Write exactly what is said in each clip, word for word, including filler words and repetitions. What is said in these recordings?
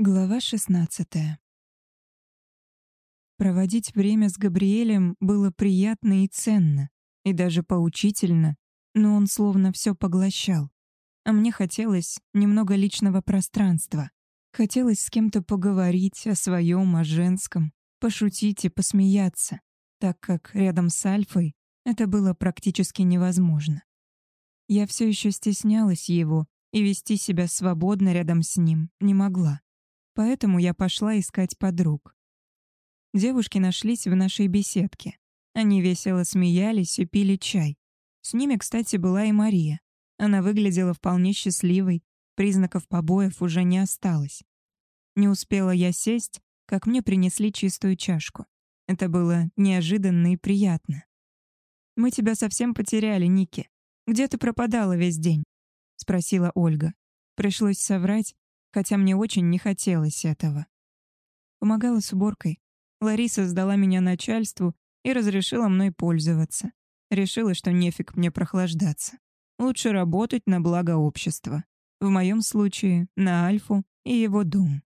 Глава шестнадцатая. Проводить время с Габриэлем было приятно и ценно, и даже поучительно, но он словно все поглощал. А мне хотелось немного личного пространства. Хотелось с кем-то поговорить о своем, о женском, пошутить и посмеяться, так как рядом с Альфой это было практически невозможно. Я все еще стеснялась его и вести себя свободно рядом с ним не могла. Поэтому я пошла искать подруг. Девушки нашлись в нашей беседке. Они весело смеялись и пили чай. С ними, кстати, была и Мария. Она выглядела вполне счастливой, признаков побоев уже не осталось. Не успела я сесть, как мне принесли чистую чашку. Это было неожиданно и приятно. «Мы тебя совсем потеряли, Ники. Где ты пропадала весь день?» — спросила Ольга. Пришлось соврать, хотя мне очень не хотелось этого. Помогала с уборкой. Лариса сдала меня начальству и разрешила мной пользоваться. Решила, что нефиг мне прохлаждаться. Лучше работать на благо общества. В моем случае — на Альфу и его дом.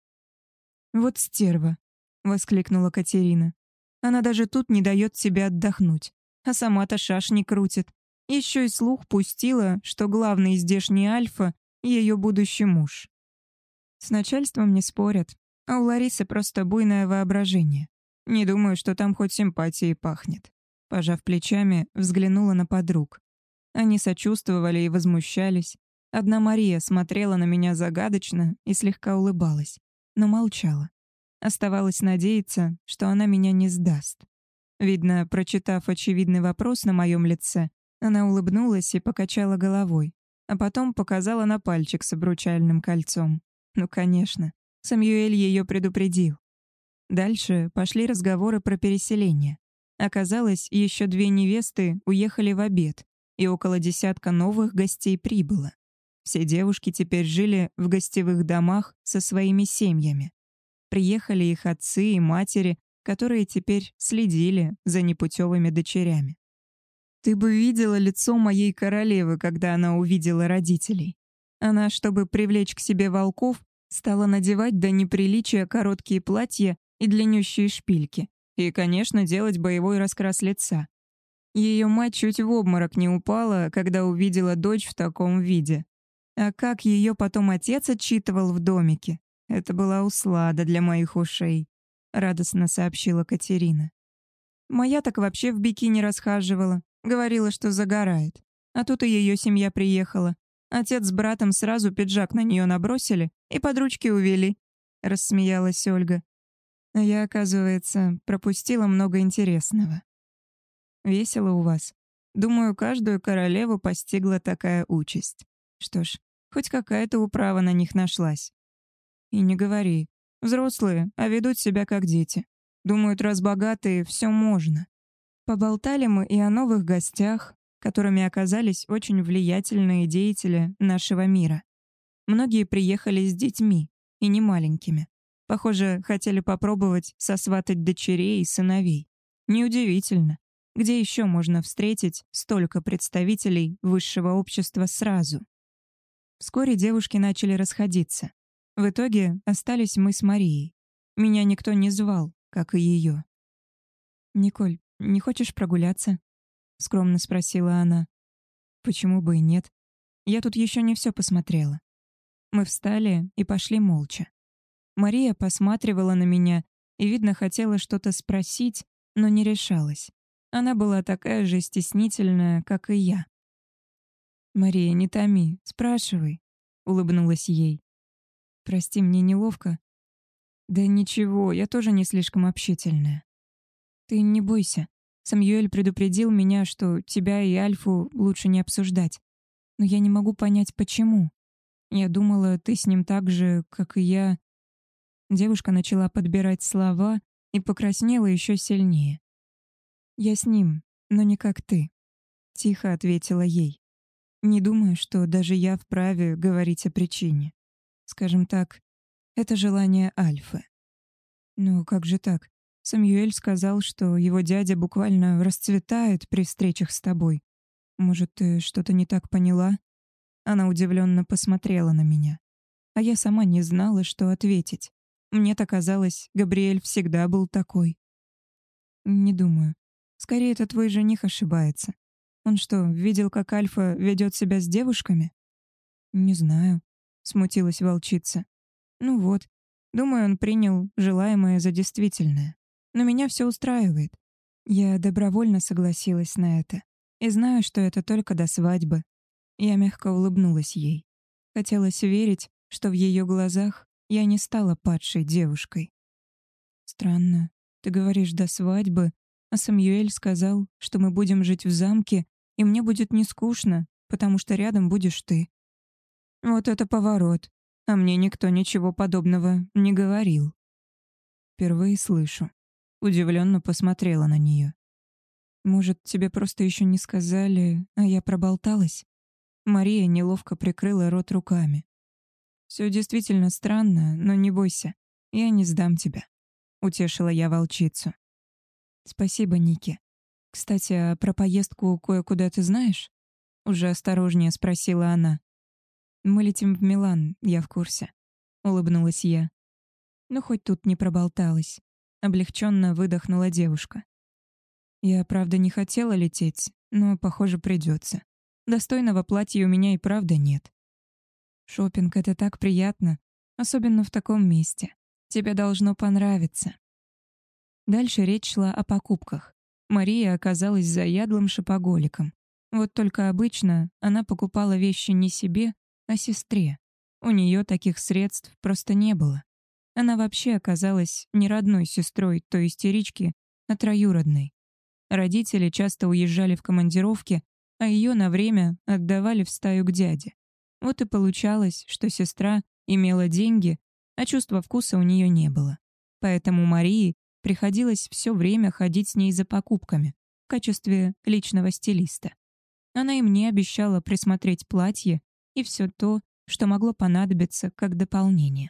«Вот стерва!» — воскликнула Катерина. «Она даже тут не дает себе отдохнуть, а сама-то шашни крутит. Еще и слух пустила, что главный здешний Альфа — ее будущий муж. С начальством не спорят, а у Ларисы просто буйное воображение. Не думаю, что там хоть симпатией пахнет». Пожав плечами, взглянула на подруг. Они сочувствовали и возмущались. Одна Мария смотрела на меня загадочно и слегка улыбалась, но молчала. Оставалось надеяться, что она меня не сдаст. Видно, прочитав очевидный вопрос на моем лице, она улыбнулась и покачала головой, а потом показала на пальчик с обручальным кольцом. Ну, конечно, Самюэль ее предупредил. Дальше пошли разговоры про переселение. Оказалось, еще две невесты уехали в обед, и около десятка новых гостей прибыло. Все девушки теперь жили в гостевых домах со своими семьями. Приехали их отцы и матери, которые теперь следили за непутевыми дочерями. Ты бы видела лицо моей королевы, когда она увидела родителей. Она, чтобы привлечь к себе волков, стала надевать до неприличия короткие платья и длиннющие шпильки. И, конечно, делать боевой раскрас лица. Ее мать чуть в обморок не упала, когда увидела дочь в таком виде. А как ее потом отец отчитывал в домике, это была услада для моих ушей, радостно сообщила Катерина. Моя так вообще в бикини расхаживала, говорила, что загорает. А тут и ее семья приехала. Отец с братом сразу пиджак на нее набросили и под ручки увели, рассмеялась Ольга. А я, оказывается, пропустила много интересного. Весело у вас. Думаю, каждую королеву постигла такая участь. Что ж, хоть какая-то управа на них нашлась. И не говори. Взрослые, а ведут себя как дети. Думают, раз богатые, все можно. Поболтали мы и о новых гостях, которыми оказались очень влиятельные деятели нашего мира. Многие приехали с детьми, и не маленькими. Похоже, хотели попробовать сосватать дочерей и сыновей. Неудивительно. Где еще можно встретить столько представителей высшего общества сразу? Вскоре девушки начали расходиться. В итоге остались мы с Марией. Меня никто не звал, как и ее. «Николь, не хочешь прогуляться?» — скромно спросила она. «Почему бы и нет? Я тут еще не все посмотрела». Мы встали и пошли молча. Мария посматривала на меня и, видно, хотела что-то спросить, но не решалась. Она была такая же стеснительная, как и я. «Мария, не томи, спрашивай», — улыбнулась ей. «Прости, мне неловко». «Да ничего, я тоже не слишком общительная». «Ты не бойся. Самюэль предупредил меня, что тебя и Альфу лучше не обсуждать. Но я не могу понять, почему. Я думала, ты с ним так же, как и я». Девушка начала подбирать слова и покраснела еще сильнее. «Я с ним, но не как ты», — тихо ответила ей. «Не думаю, что даже я вправе говорить о причине. Скажем так, это желание Альфы». «Ну как же так? Самюэль сказал, что его дядя буквально расцветает при встречах с тобой. Может, ты что-то не так поняла?» Она удивленно посмотрела на меня. А я сама не знала, что ответить. Мне-то казалось, Габриэль всегда был такой. Не думаю. Скорее, это твой жених ошибается. Он что, видел, как Альфа ведет себя с девушками? Не знаю, смутилась волчица. Ну вот, думаю, он принял желаемое за действительное. Но меня все устраивает. Я добровольно согласилась на это. И знаю, что это только до свадьбы. Я мягко улыбнулась ей. Хотелось верить, что в ее глазах я не стала падшей девушкой. Странно. Ты говоришь «до свадьбы», а Самюэль сказал, что мы будем жить в замке, и мне будет не скучно, потому что рядом будешь ты. Вот это поворот. А мне никто ничего подобного не говорил. Впервые слышу. Удивленно посмотрела на нее. Может, тебе просто еще не сказали, а я проболталась? Мария неловко прикрыла рот руками. Все действительно странно, но не бойся, я не сдам тебя. Утешила я волчицу. Спасибо, Ники. Кстати, а про поездку кое-куда ты знаешь? Уже осторожнее спросила она. Мы летим в Милан, я в курсе. Улыбнулась я. Ну, хоть тут не проболталась. Облегченно выдохнула девушка. Я, правда, не хотела лететь, но, похоже, придется. Достойного платья у меня и правда нет. Шопинг — это так приятно, особенно в таком месте. Тебе должно понравиться. Дальше речь шла о покупках. Мария оказалась заядлым шопоголиком. Вот только обычно она покупала вещи не себе, а сестре. У нее таких средств просто не было. Она вообще оказалась не родной сестрой той истерички, а троюродной. Родители часто уезжали в командировки, а ее на время отдавали в стаю к дяде. Вот и получалось, что сестра имела деньги, а чувства вкуса у нее не было. Поэтому Марии приходилось все время ходить с ней за покупками в качестве личного стилиста. Она и мне обещала присмотреть платье и все то, что могло понадобиться как дополнение.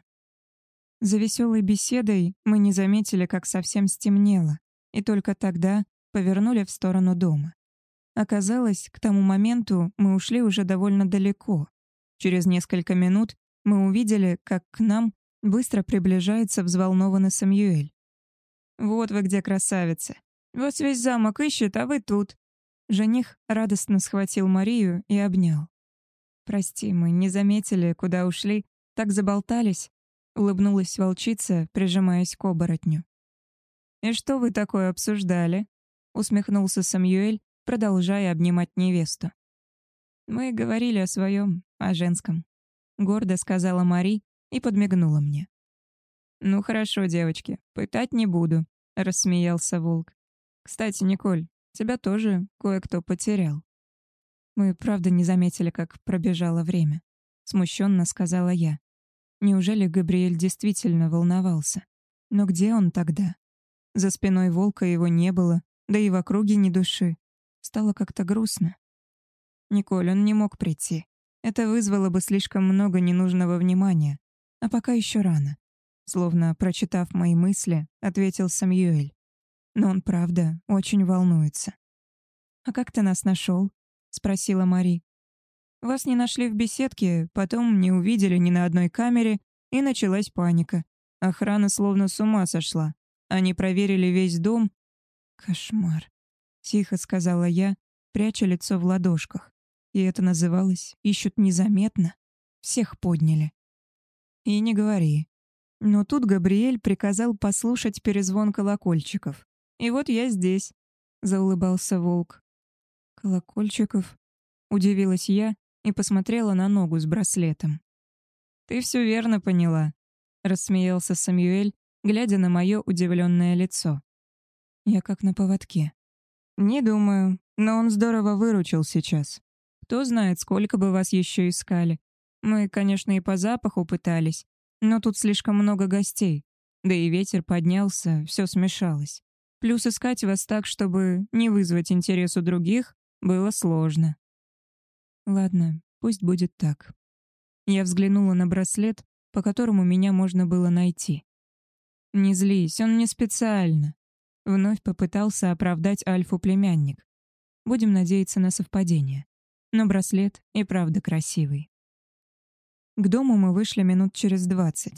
За веселой беседой мы не заметили, как совсем стемнело, и только тогда повернули в сторону дома. Оказалось, к тому моменту мы ушли уже довольно далеко. Через несколько минут мы увидели, как к нам быстро приближается взволнованный Самюэль. «Вот вы где, красавицы! Вас весь замок ищет, а вы тут!» Жених радостно схватил Марию и обнял. «Прости, мы не заметили, куда ушли, так заболтались», — улыбнулась волчица, прижимаясь к оборотню. «И что вы такое обсуждали?» — усмехнулся Самюэль, продолжая обнимать невесту. «Мы говорили о своем, о женском», — гордо сказала Мари и подмигнула мне. «Ну хорошо, девочки, пытать не буду», — рассмеялся волк. «Кстати, Николь, тебя тоже кое-кто потерял». «Мы правда не заметили, как пробежало время», — смущенно сказала я. Неужели Габриэль действительно волновался? Но где он тогда? За спиной волка его не было, да и в округе ни души. Стало как-то грустно. Николь, он не мог прийти. Это вызвало бы слишком много ненужного внимания. А пока еще рано. Словно прочитав мои мысли, ответил Самюэль. Но он, правда, очень волнуется. «А как ты нас нашел?» — спросила Мари. «Вас не нашли в беседке, потом не увидели ни на одной камере, и началась паника. Охрана словно с ума сошла. Они проверили весь дом». «Кошмар», — тихо сказала я, пряча лицо в ладошках. И это называлось «ищут незаметно». Всех подняли. И не говори. Но тут Габриэль приказал послушать перезвон колокольчиков. «И вот я здесь», — заулыбался волк. «Колокольчиков?» — удивилась я и посмотрела на ногу с браслетом. «Ты все верно поняла», — рассмеялся Самюэль, глядя на мое удивленное лицо. Я как на поводке. «Не думаю, но он здорово выручил сейчас. Кто знает, сколько бы вас еще искали. Мы, конечно, и по запаху пытались, но тут слишком много гостей. Да и ветер поднялся, все смешалось. Плюс искать вас так, чтобы не вызвать интерес у других, было сложно». Ладно, пусть будет так. Я взглянула на браслет, по которому меня можно было найти. «Не злись, он не специально», — вновь попытался оправдать Альфу племянник. Будем надеяться на совпадение. Но браслет и правда красивый. К дому мы вышли минут через двадцать.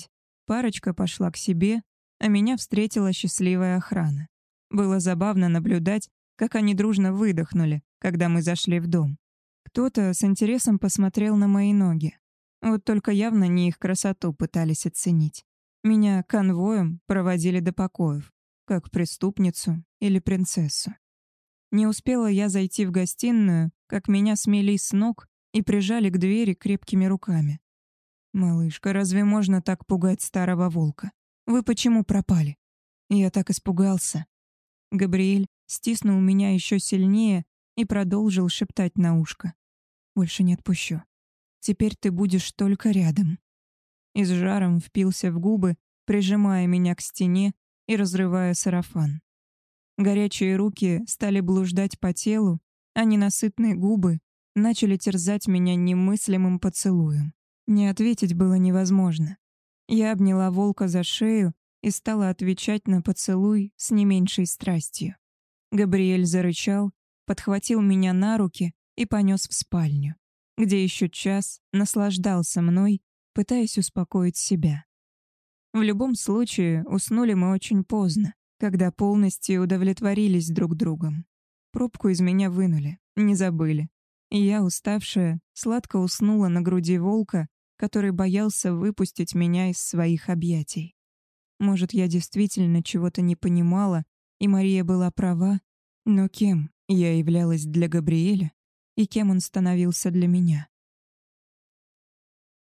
Парочка пошла к себе, а меня встретила счастливая охрана. Было забавно наблюдать, как они дружно выдохнули, когда мы зашли в дом. Кто-то с интересом посмотрел на мои ноги. Вот только явно не их красоту пытались оценить. Меня конвоем проводили до покоев, как преступницу или принцессу. Не успела я зайти в гостиную, как меня смели с ног и прижали к двери крепкими руками. «Малышка, разве можно так пугать старого волка? Вы почему пропали?» Я так испугался. Габриэль стиснул меня еще сильнее и продолжил шептать на ушко. «Больше не отпущу. Теперь ты будешь только рядом». И с жаром впился в губы, прижимая меня к стене и разрывая сарафан. Горячие руки стали блуждать по телу, а ненасытные губы начали терзать меня немыслимым поцелуем. Не ответить было невозможно. Я обняла волка за шею и стала отвечать на поцелуй с не меньшей страстью. Габриэль зарычал, подхватил меня на руки и понес в спальню, где еще час наслаждался мной, пытаясь успокоить себя. В любом случае, уснули мы очень поздно, когда полностью удовлетворились друг другом. Пробку из меня вынули, не забыли. И я, уставшая, сладко уснула на груди волка, который боялся выпустить меня из своих объятий. Может, я действительно чего-то не понимала, и Мария была права, но кем я являлась для Габриэля и кем он становился для меня?